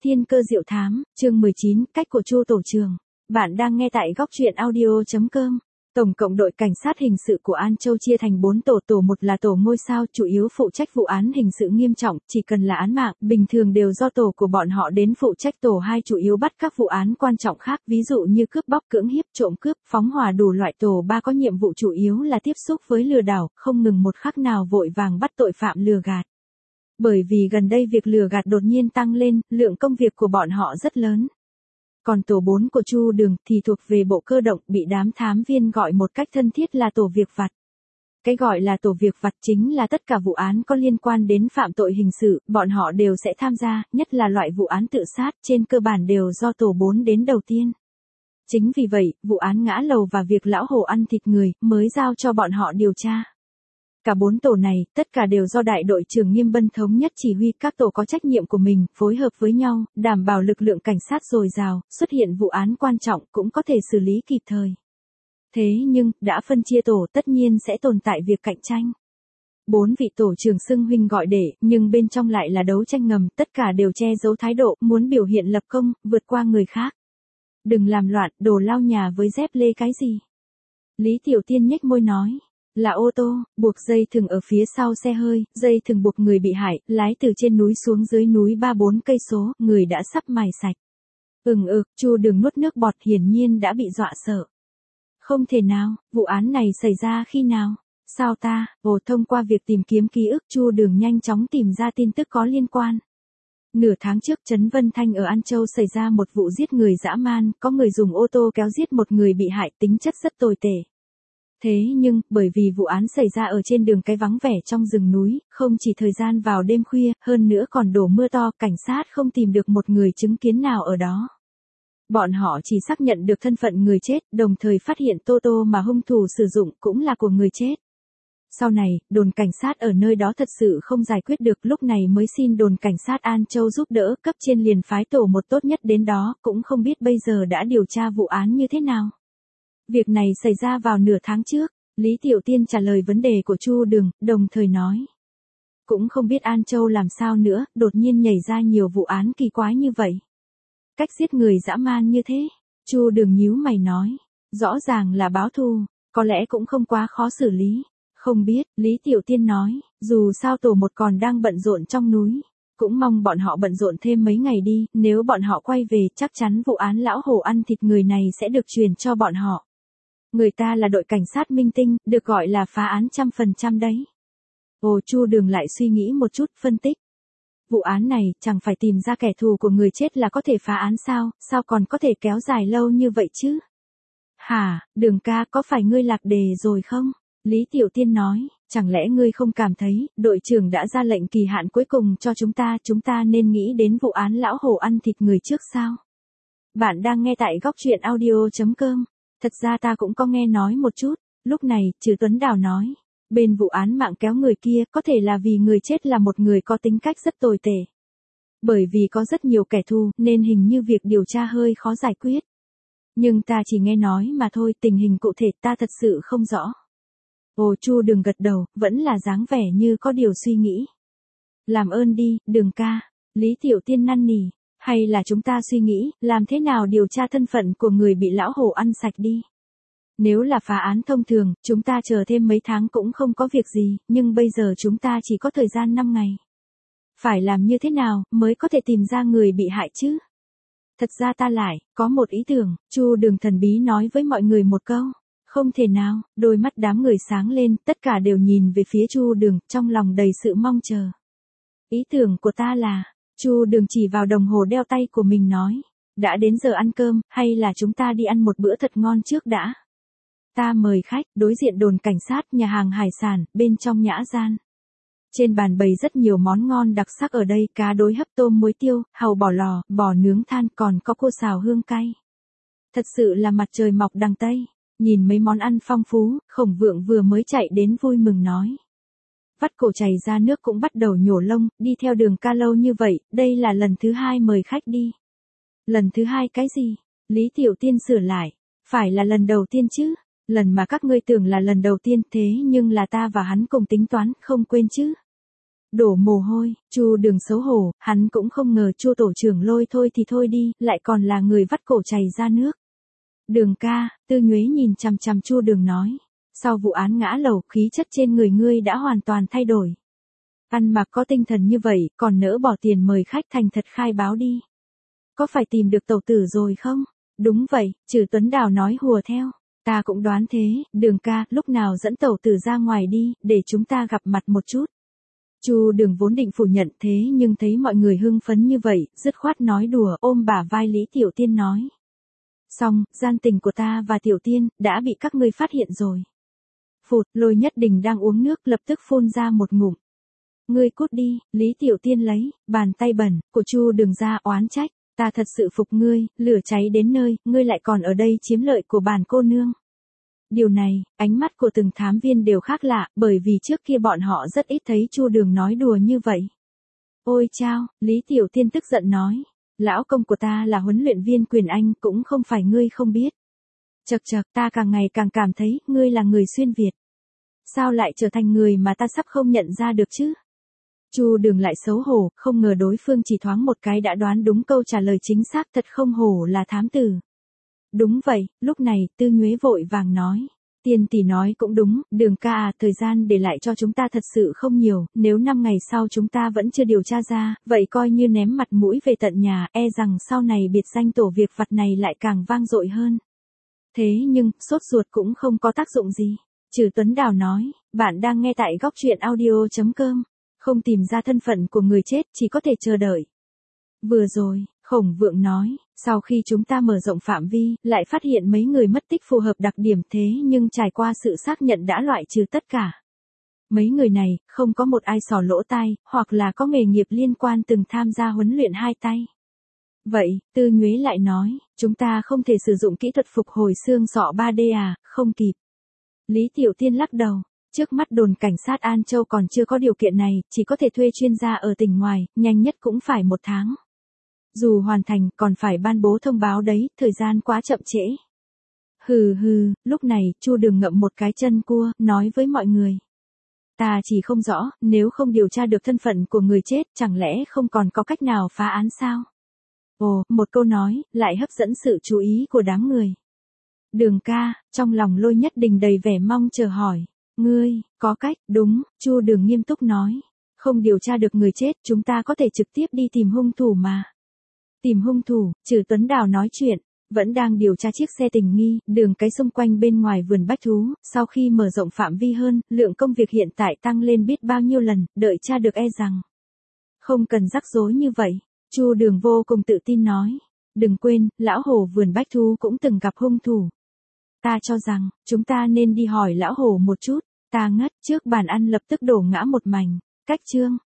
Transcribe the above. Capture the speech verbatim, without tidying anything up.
Thiên cơ diệu thám, chương mười chín, cách của Chu tổ trường. Bạn đang nghe tại góc truyện audio chấm com. Tổng cộng đội cảnh sát hình sự của An Châu chia thành bốn tổ, tổ một là tổ ngôi sao chủ yếu phụ trách vụ án hình sự nghiêm trọng, chỉ cần là án mạng, bình thường đều do tổ của bọn họ đến phụ trách. Tổ hai chủ yếu bắt các vụ án quan trọng khác, ví dụ như cướp bóc, cưỡng hiếp, trộm cướp, phóng hỏa đủ loại. Tổ ba có nhiệm vụ chủ yếu là tiếp xúc với lừa đảo, không ngừng một khắc nào vội vàng bắt tội phạm lừa gạt. Bởi vì gần đây việc lừa gạt đột nhiên tăng lên, lượng công việc của bọn họ rất lớn. Còn tổ bốn của Chu Đường thì thuộc về bộ cơ động, bị đám thám viên gọi một cách thân thiết là tổ việc vặt. Cái gọi là tổ việc vặt chính là tất cả vụ án có liên quan đến phạm tội hình sự, bọn họ đều sẽ tham gia, nhất là loại vụ án tự sát, trên cơ bản đều do tổ bốn đến đầu tiên. Chính vì vậy, vụ án ngã lầu và việc lão hổ ăn thịt người mới giao cho bọn họ điều tra. Cả bốn tổ này, tất cả đều do đại đội trưởng Nghiêm Bân thống nhất chỉ huy, các tổ có trách nhiệm của mình, phối hợp với nhau, đảm bảo lực lượng cảnh sát dồi dào, xuất hiện vụ án quan trọng cũng có thể xử lý kịp thời. Thế nhưng, đã phân chia tổ tất nhiên sẽ tồn tại việc cạnh tranh. Bốn vị tổ trưởng xưng huynh gọi đệ, nhưng bên trong lại là đấu tranh ngầm, tất cả đều che giấu thái độ, muốn biểu hiện lập công, vượt qua người khác. Đừng làm loạn, đồ lao nhà với dép lê cái gì. Lý Tiểu Tiên nhếch môi nói. Là ô tô, buộc dây thừng ở phía sau xe hơi, dây thừng buộc người bị hại, lái từ trên núi xuống dưới núi ba bốn cây số, người đã sắp mài sạch. Ừng ực, Chu Đường nuốt nước bọt, hiển nhiên đã bị dọa sợ. Không thể nào, vụ án này xảy ra khi nào? Sao ta? Ồ, thông qua việc tìm kiếm ký ức, Chu Đường nhanh chóng tìm ra tin tức có liên quan. Nửa tháng trước, Trấn Vân Thanh ở An Châu xảy ra một vụ giết người dã man, có người dùng ô tô kéo giết một người bị hại, tính chất rất tồi tệ. Thế nhưng, bởi vì vụ án xảy ra ở trên đường cái vắng vẻ trong rừng núi, không chỉ thời gian vào đêm khuya, hơn nữa còn đổ mưa to, cảnh sát không tìm được một người chứng kiến nào ở đó. Bọn họ chỉ xác nhận được thân phận người chết, đồng thời phát hiện tô tô mà hung thủ sử dụng cũng là của người chết. Sau này, đồn cảnh sát ở nơi đó thật sự không giải quyết được, lúc này mới xin đồn cảnh sát An Châu giúp đỡ, cấp trên liền phái tổ một tốt nhất đến đó, cũng không biết bây giờ đã điều tra vụ án như thế nào. Việc này xảy ra vào nửa tháng trước, Lý Tiểu Tiên trả lời vấn đề của Chu Đường, đồng thời nói. Cũng không biết An Châu làm sao nữa, đột nhiên nhảy ra nhiều vụ án kỳ quái như vậy. Cách giết người dã man như thế, Chu Đường nhíu mày nói. Rõ ràng là báo thù, có lẽ cũng không quá khó xử lý. Không biết, Lý Tiểu Tiên nói, dù sao tổ một còn đang bận rộn trong núi. Cũng mong bọn họ bận rộn thêm mấy ngày đi, nếu bọn họ quay về chắc chắn vụ án lão hổ ăn thịt người này sẽ được truyền cho bọn họ. Người ta là đội cảnh sát minh tinh, được gọi là phá án trăm phần trăm đấy. Ồ, Chu Đường lại suy nghĩ một chút, phân tích. Vụ án này, chẳng phải tìm ra kẻ thù của người chết là có thể phá án sao, sao còn có thể kéo dài lâu như vậy chứ? Hả, Đường ca, có phải ngươi lạc đề rồi không? Lý Tiểu Tiên nói, chẳng lẽ ngươi không cảm thấy, đội trưởng đã ra lệnh kỳ hạn cuối cùng cho chúng ta, chúng ta nên nghĩ đến vụ án lão hổ ăn thịt người trước sao? Bạn đang nghe tại góc truyện audio chấm com. Thật ra ta cũng có nghe nói một chút, lúc này, Trừ Tuấn Đào nói, bên vụ án mạng kéo người kia, có thể là vì người chết là một người có tính cách rất tồi tệ. Bởi vì có rất nhiều kẻ thù, nên hình như việc điều tra hơi khó giải quyết. Nhưng ta chỉ nghe nói mà thôi, tình hình cụ thể ta thật sự không rõ. Ồ, Chu Đường gật đầu, vẫn là dáng vẻ như có điều suy nghĩ. Làm ơn đi, Đường ca, Lý Tiểu Tiên năn nỉ. Hay là chúng ta suy nghĩ, làm thế nào điều tra thân phận của người bị lão hổ ăn sạch đi. Nếu là phá án thông thường, chúng ta chờ thêm mấy tháng cũng không có việc gì, nhưng bây giờ chúng ta chỉ có thời gian năm ngày. Phải làm như thế nào, mới có thể tìm ra người bị hại chứ? Thật ra ta lại, có một ý tưởng, Chu Đường thần bí nói với mọi người một câu. Không thể nào, đôi mắt đám người sáng lên, tất cả đều nhìn về phía Chu Đường, trong lòng đầy sự mong chờ. Ý tưởng của ta là... Chu Đường chỉ vào đồng hồ đeo tay của mình nói, đã đến giờ ăn cơm, hay là chúng ta đi ăn một bữa thật ngon trước đã. Ta mời khách, đối diện đồn cảnh sát, nhà hàng hải sản, bên trong nhã gian. Trên bàn bày rất nhiều món ngon đặc sắc ở đây, cá đối hấp, tôm muối tiêu, hàu bò lò, bò nướng than, còn có cua xào hương cay. Thật sự là mặt trời mọc đằng Tây, nhìn mấy món ăn phong phú, Khổng Vượng vừa mới chạy đến vui mừng nói. Vắt cổ chảy ra nước cũng bắt đầu nhổ lông, đi theo Đường ca lâu như vậy, đây là lần thứ hai mời khách đi. Lần thứ hai cái gì? Lý Tiểu Tiên sửa lại, phải là lần đầu tiên chứ, lần mà các ngươi tưởng là lần đầu tiên thế nhưng là ta và hắn cùng tính toán, không quên chứ. đổ mồ hôi, Chu Đường xấu hổ, hắn cũng không ngờ Chu tổ trưởng lôi thôi thì thôi đi, lại còn là người vắt cổ chảy ra nước. Đường ca, Tư Nhuế nhìn chằm chằm Chu Đường nói, sau vụ án ngã lầu, khí chất trên người ngươi đã hoàn toàn thay đổi. Ăn mặc có tinh thần như vậy, còn nỡ bỏ tiền mời khách thành thật khai báo đi. Có phải tìm được tẩu tử rồi không? Đúng vậy, Trừ Tuấn Đào nói hùa theo. Ta cũng đoán thế, Đường ca, lúc nào dẫn tẩu tử ra ngoài đi, để chúng ta gặp mặt một chút. Chu Đường vốn định phủ nhận thế nhưng thấy mọi người hưng phấn như vậy, dứt khoát nói đùa, ôm bả vai Lý Tiểu Tiên nói. Xong, gian tình của ta và Tiểu Tiên, đã bị các ngươi phát hiện rồi. Phụt, Lôi Nhất Đình đang uống nước lập tức phun ra một ngụm. Ngươi cút đi, Lý Tiểu Tiên lấy, bàn tay bẩn, của Chu Đường ra oán trách. Ta thật sự phục ngươi, lửa cháy đến nơi, ngươi lại còn ở đây chiếm lợi của bản cô nương. Điều này, ánh mắt của từng thám viên đều khác lạ, bởi vì trước kia bọn họ rất ít thấy Chu Đường nói đùa như vậy. Ôi chao, Lý Tiểu Tiên tức giận nói. Lão công của ta là huấn luyện viên Quyền Anh, cũng không phải ngươi không biết. Chật chật, ta càng ngày càng cảm thấy, ngươi là người xuyên Việt. Sao lại trở thành người mà ta sắp không nhận ra được chứ? Chu Đường lại xấu hổ, không ngờ đối phương chỉ thoáng một cái đã đoán đúng câu trả lời chính xác, thật không hổ là thám tử. Đúng vậy, lúc này, Tư Nhuế vội vàng nói. Tiên tỷ nói cũng đúng, Đường ca à, thời gian để lại cho chúng ta thật sự không nhiều, nếu năm ngày sau chúng ta vẫn chưa điều tra ra, vậy coi như ném mặt mũi về tận nhà, e rằng sau này biệt danh tổ việc vặt này lại càng vang dội hơn. Thế nhưng, sốt ruột cũng không có tác dụng gì. Trừ Tuấn Đào nói, bạn đang nghe tại góc truyện audio chấm com. Không tìm ra thân phận của người chết, chỉ có thể chờ đợi. Vừa rồi, Khổng Vượng nói, sau khi chúng ta mở rộng phạm vi, lại phát hiện mấy người mất tích phù hợp đặc điểm thế nhưng trải qua sự xác nhận đã loại trừ tất cả. Mấy người này, không có một ai xỏ lỗ tai, hoặc là có nghề nghiệp liên quan từng tham gia huấn luyện hai tay. Vậy, Tư Nhuế lại nói, chúng ta không thể sử dụng kỹ thuật phục hồi xương sọ ba D à, không kịp. Lý Tiểu Tiên lắc đầu. Trước mắt đồn cảnh sát An Châu còn chưa có điều kiện này, chỉ có thể thuê chuyên gia ở tỉnh ngoài, nhanh nhất cũng phải một tháng. Dù hoàn thành, còn phải ban bố thông báo đấy, thời gian quá chậm trễ. Hừ hừ, lúc này, Chu Đường ngậm một cái chân cua, nói với mọi người. Ta chỉ không rõ, nếu không điều tra được thân phận của người chết, chẳng lẽ không còn có cách nào phá án sao? Ồ, một câu nói, lại hấp dẫn sự chú ý của đám người. Đường ca, trong lòng Lôi Nhất Đình đầy vẻ mong chờ hỏi. Ngươi, có cách, đúng, Chu Đường nghiêm túc nói. Không điều tra được người chết, chúng ta có thể trực tiếp đi tìm hung thủ mà. Tìm hung thủ, Trừ Tuấn Đào nói chuyện, vẫn đang điều tra chiếc xe tình nghi, đường cái xung quanh bên ngoài vườn bách thú, sau khi mở rộng phạm vi hơn, lượng công việc hiện tại tăng lên biết bao nhiêu lần, đợi tra được e rằng. Không cần rắc rối như vậy, Chu Đường vô cùng tự tin nói. Đừng quên, lão hổ vườn bách thú cũng từng gặp hung thủ. Ta cho rằng, chúng ta nên đi hỏi lão hổ một chút. Ta ngất, trước bàn ăn lập tức đổ ngã một mảnh. Cách chương.